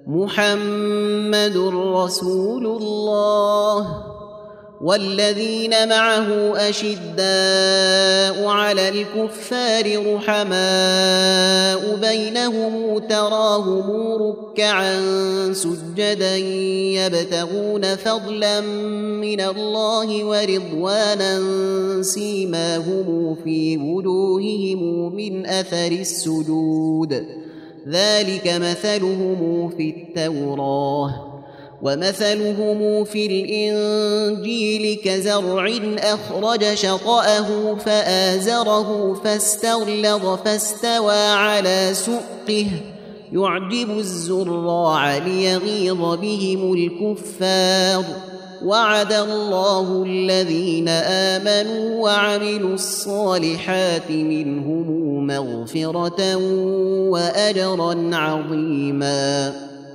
محمد رسول الله والذين معه أشداء على الكفار رحماء بينهم تراهم ركعا سجدا يبتغون فضلا من الله ورضوانا سيماهم في وجوههم من أثر السجود ذلك مثلهم في التوراة ومثلهم في الإنجيل كزرع أخرج شطأه فآزره فاستغلظ فاستوى على سوقه يعجب الزراع ليغيظ بهم الكفار وعد الله الذين آمنوا وعملوا الصالحات منهم مغفرة وأجرا عظيما.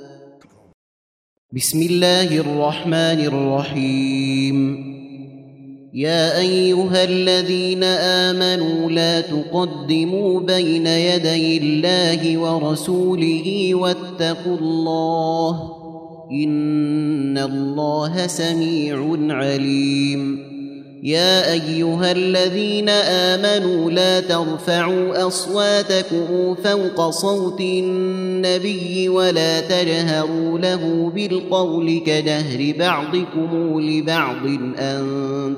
بسم الله الرحمن الرحيم. يا أيها الذين آمنوا لا تقدموا بين يدي الله ورسوله واتقوا الله إن الله سميع عليم. يا أيها الذين آمنوا لا ترفعوا أصواتكم فوق صوت النبي ولا تجهروا له بالقول كجهر بعضكم لبعض أن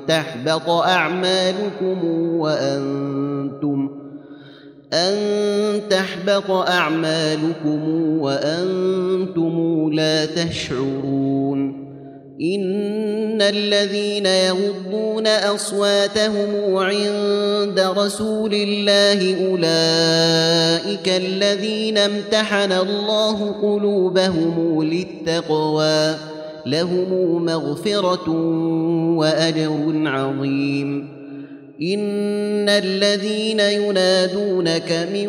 تحبط أعمالكم وأنتم لا تشعرون. إن الذين يغضون أصواتهم عند رسول الله أولئك الذين امتحن الله قلوبهم للتقوى لهم مغفرة وأجر عظيم. إن الذين ينادونك من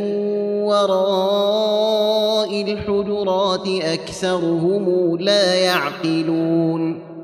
وراء الحجرات أكثرهم لا يعقلون.